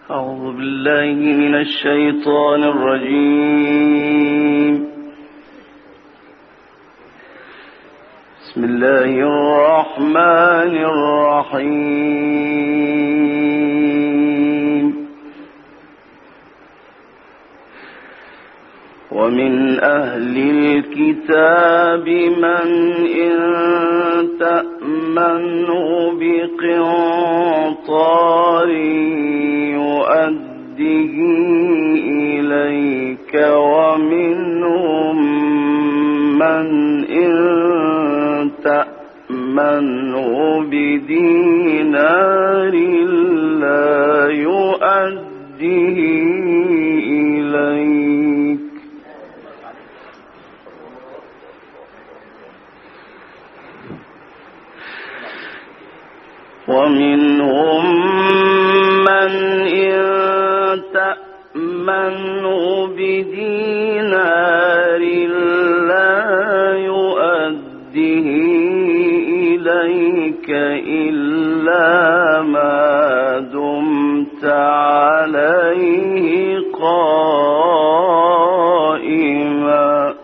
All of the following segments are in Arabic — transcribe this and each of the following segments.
أعوذ بالله من الشيطان الرجيم. بسم الله الرحمن الرحيم. ومن أهل الكتاب من إن تأمنه بقنطار يؤده إليك ومنهم من إن تأمنه بدينار لا يؤده إليك ومنهم من إن تأمنه بدينار لا يؤده إليك إلا ما دمت عليه قائما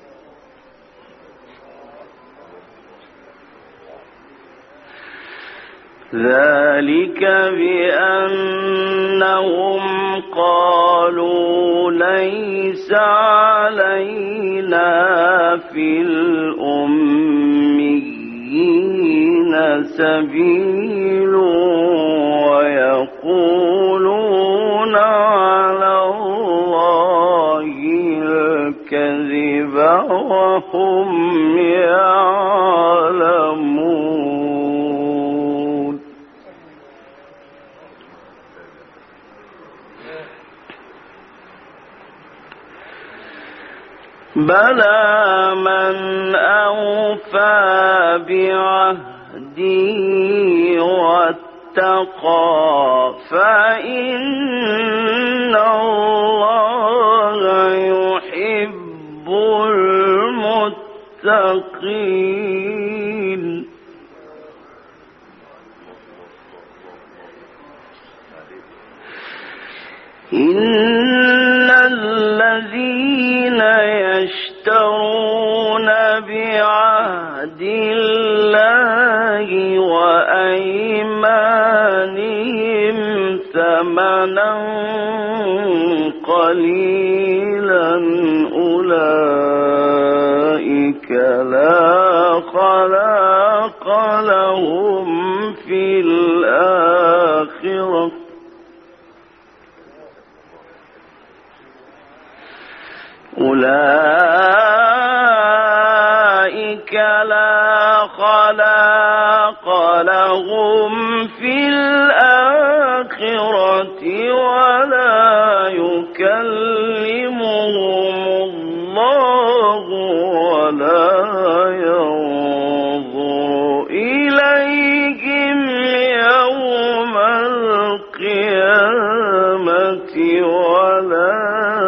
ذلك بأنهم قالوا ليس علينا في الأميين سبيل ويقولون على الله الكذب وهم يعلمون. بلى من أوفى بعهده واتقى فإن الله يحب المتقين. إن الذين يشترون بعهد الله وأيمانهم ثمنا قليلا أولئك لا خلاق لهم في الآخرة أولئك لا خلاق لهم في الآخرة ولا يكلمهم الله ولا ينظر إليهم يوم القيامة ولا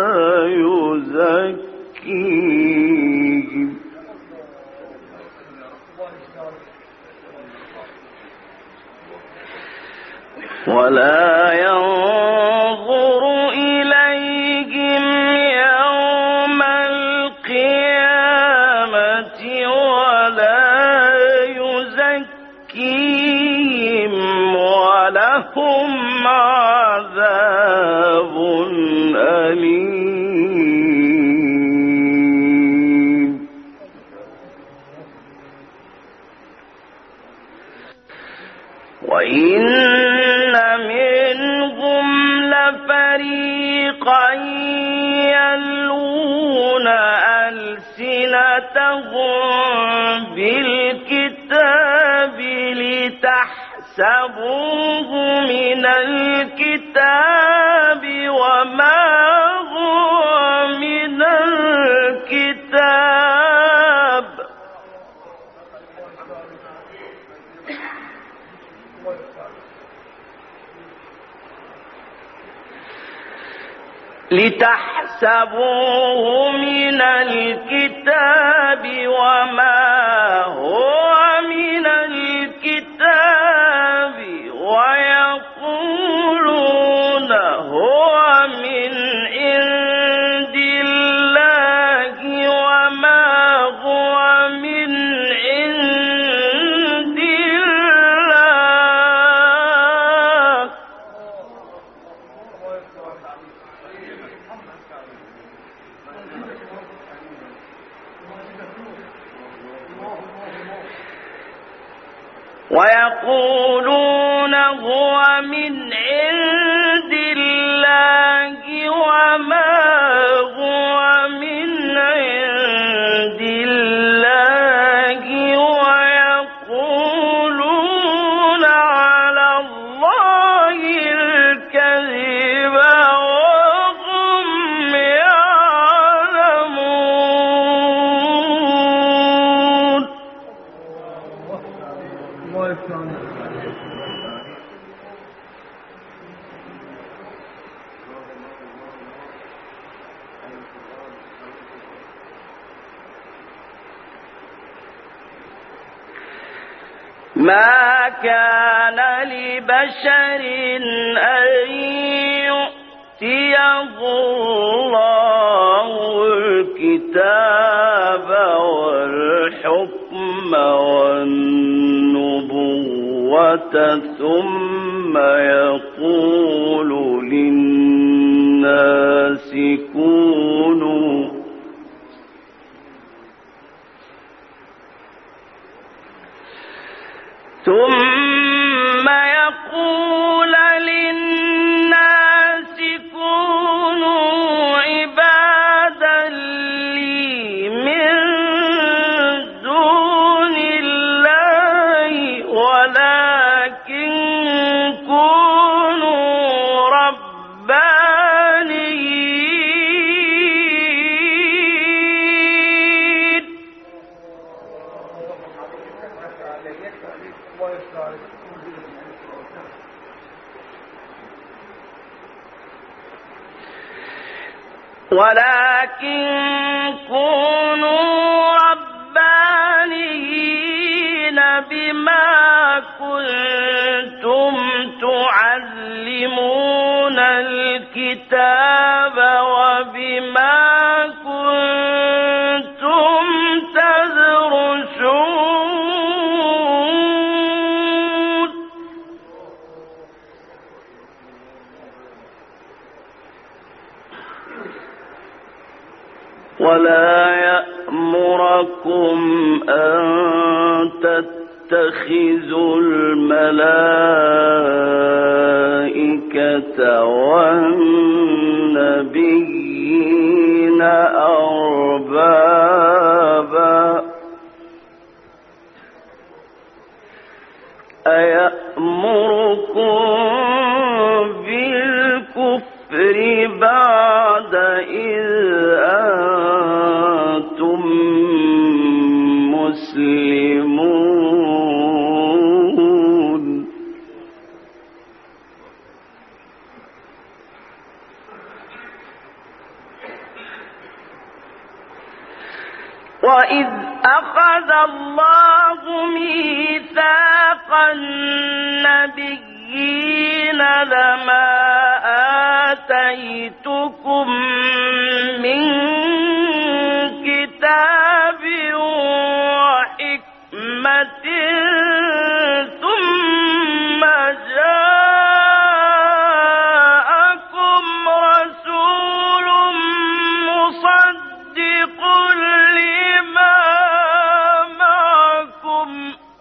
يزكيهم ولا ينظر إليهم يوم القيامة ولا يزكيهم ولهم عذاب أليم. وإن منهم لفريقا يلوون ألسنتهم بالكتاب لتحسبوه من الكتاب وما هو من الكتاب لتحسبوه من الكتاب وما هو من الكتاب ويقولون من عند الله وما هو من عند الله ويقولون على الله الكذب وهم يعلمون. ما كان لبشر أن يؤتيه الله الكتاب والحكم والنبوة ثم يقول للناس كونوا عبادا لي من دون الله ولكن كونوا ربانيين. ولكن كونوا ربانيين بما كنتم تعلمون الكتاب وبما كنتم تدرسون. ولا يأمركم أن تتخذوا الملائكة والنبيين أربابا أيأمركم بالكفر بعد إذ أنتم مسلمون. وإذ أخذ الله ميثاق النبيين لما آتيتكم من كتاب وحكمة ثم جاءكم رسول مصدق لما معكم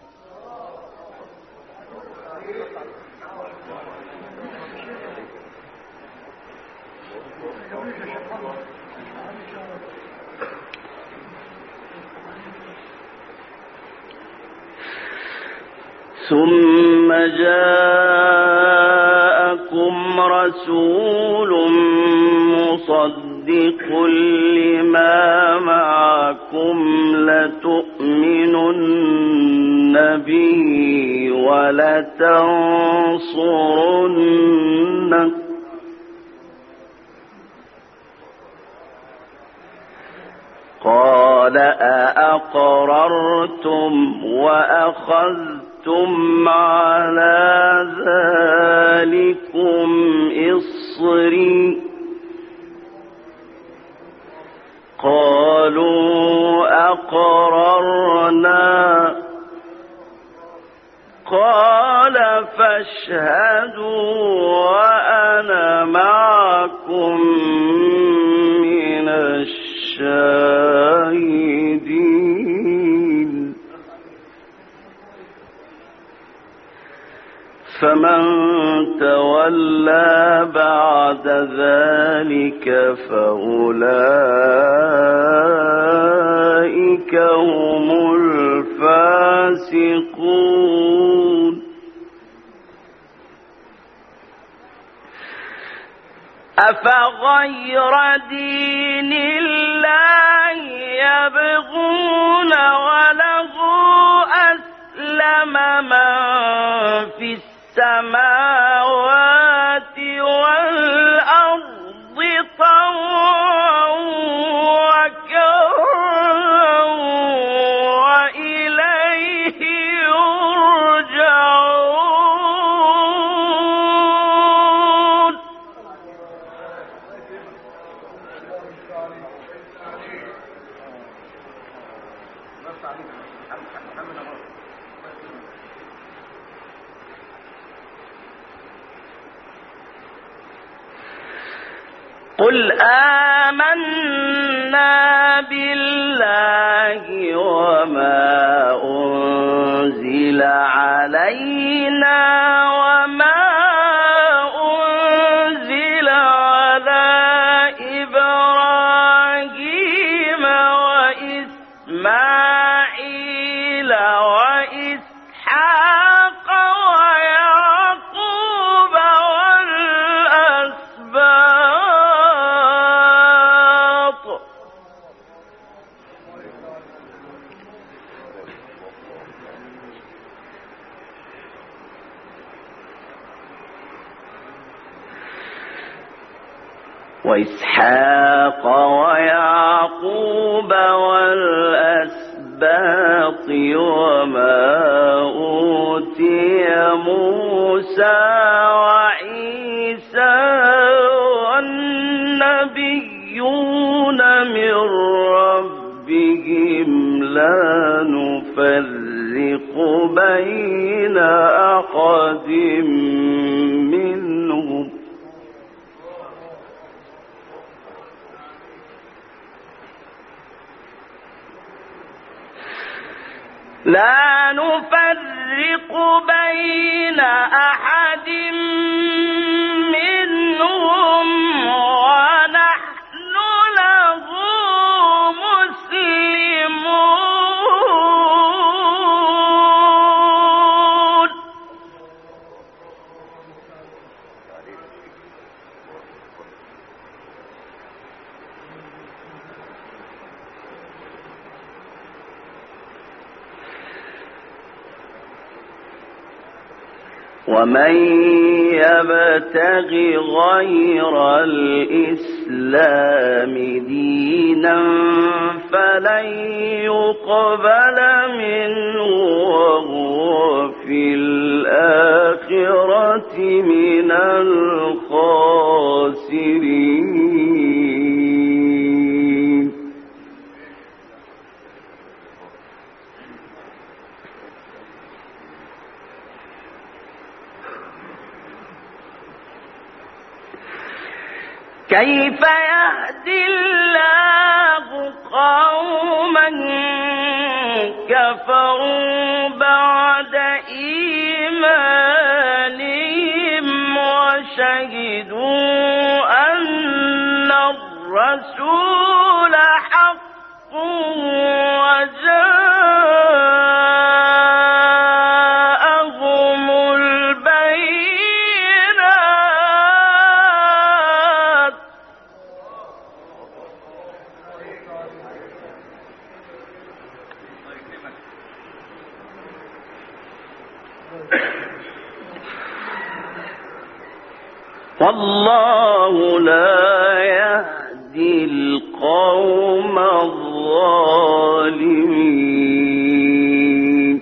ثم جاءكم رسول مصدق لما معكم لتؤمنن به ولتنصرنه قال أأقررتم وأخذتم على ذلكم إصري قالوا أقررنا قال فاشهدوا وأنا معكم من الشاهدين. فمن تولى بعد ذلك فأولئك هم الفاسقون. أفغير دين الله يبغون وله أسلم من في السماوات والأرض طوعا وكرها وإليه يرجعون. قل آمنا بالله وما أنزل علينا وما أنزل على إبراهيم وإسماعيل وإسحاق ويعقوب والأسباط وما أوتي موسى وعيسى والنبيون من ربهم لا نفرق بين أحد منهم ونحن له مسلمون. ومن يبتغ غير الإسلام دينا فلن يقبل منه وهو في الآخرة من الخاسرين. كيف يهدي الله قوما كفروا بعد إيمانهم وشهدوا أن الرسول حق وجاءهم البينات. والله لا يهدي القوم الظالمين.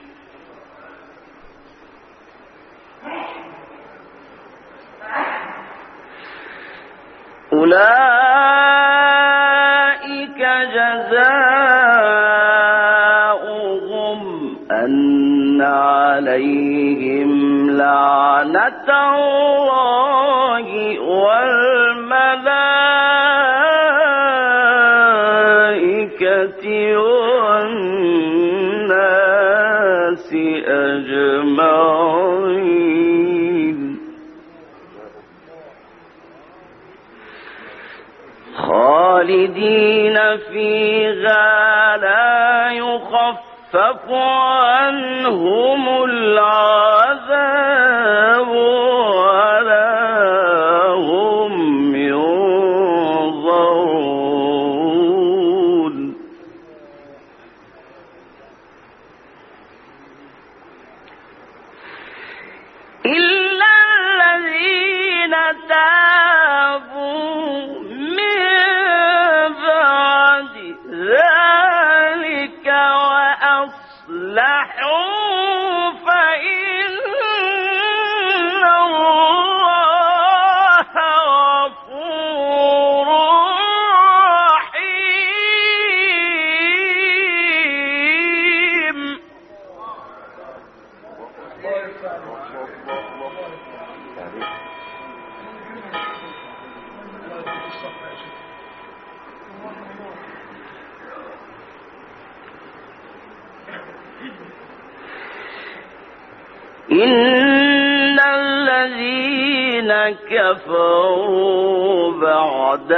أولئك جزاؤهم أن عليهم لعنة الله والملائكة والناس أجمعين. خالدين فيها لا يخفف عنهم العذاب ولا هم ينظرون إلا الذين تابوا من بعد ذلك وأصلحوا فإن الله غفور رحيم. إن الذين كفروا بعد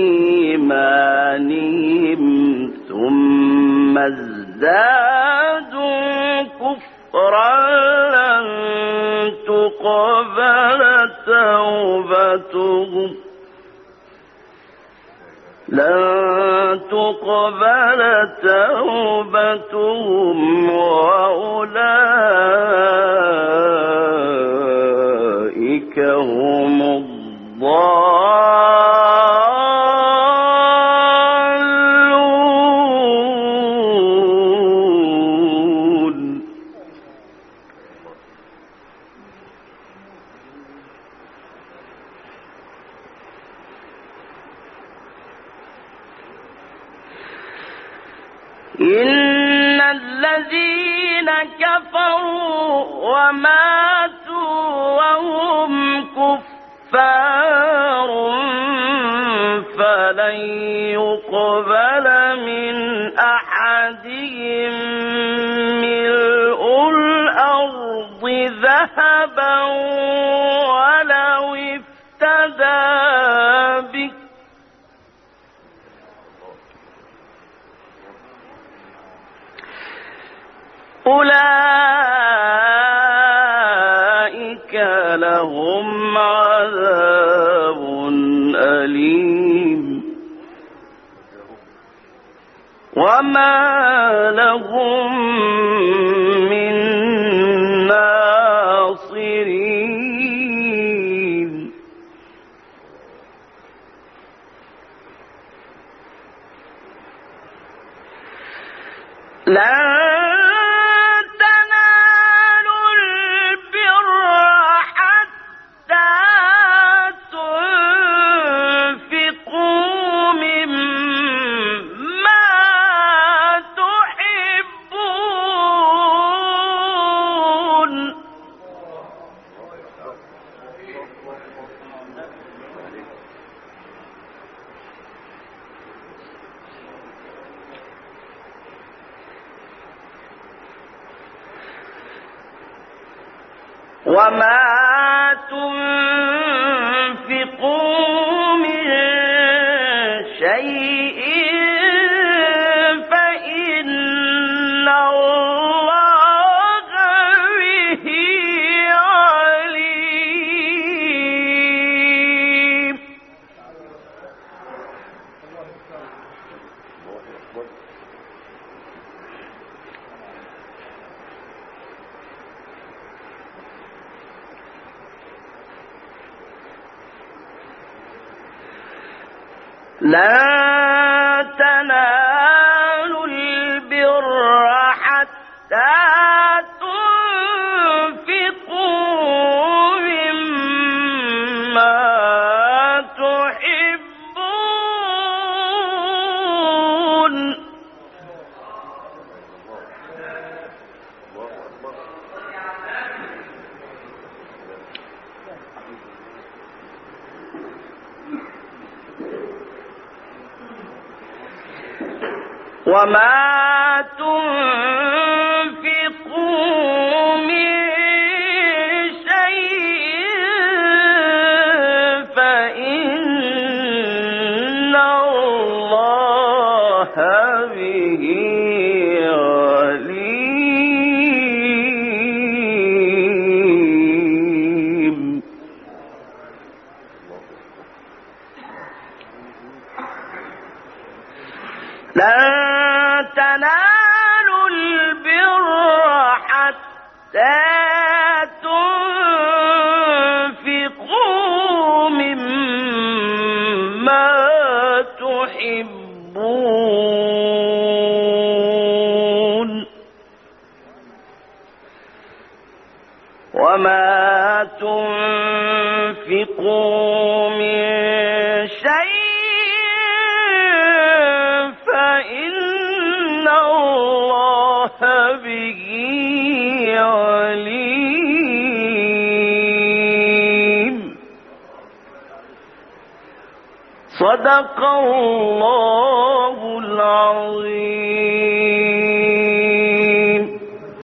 إيمانهم ثم ازدادوا كفرا لن تقبل توبتهم وأولئك هم الضالون. إن الذين كفروا وماتوا وهم كفار فلن يقبل من أحدهم ملء الأرض ذهبا ولو افتدى به أولئك لهم عذاب أليم وما لهم من ناصرين. وما تنفقوا من شيء فإن الله به عليم. لا تنالوا البر حتى تنفقوا مما تحبون. وما تنفقوا من شيء فإن الله لن تنالوا البر حتى تنفقوا مما تحبون وما تنفقوا من شيء فإن الله به عليم. صدق الله العظيم.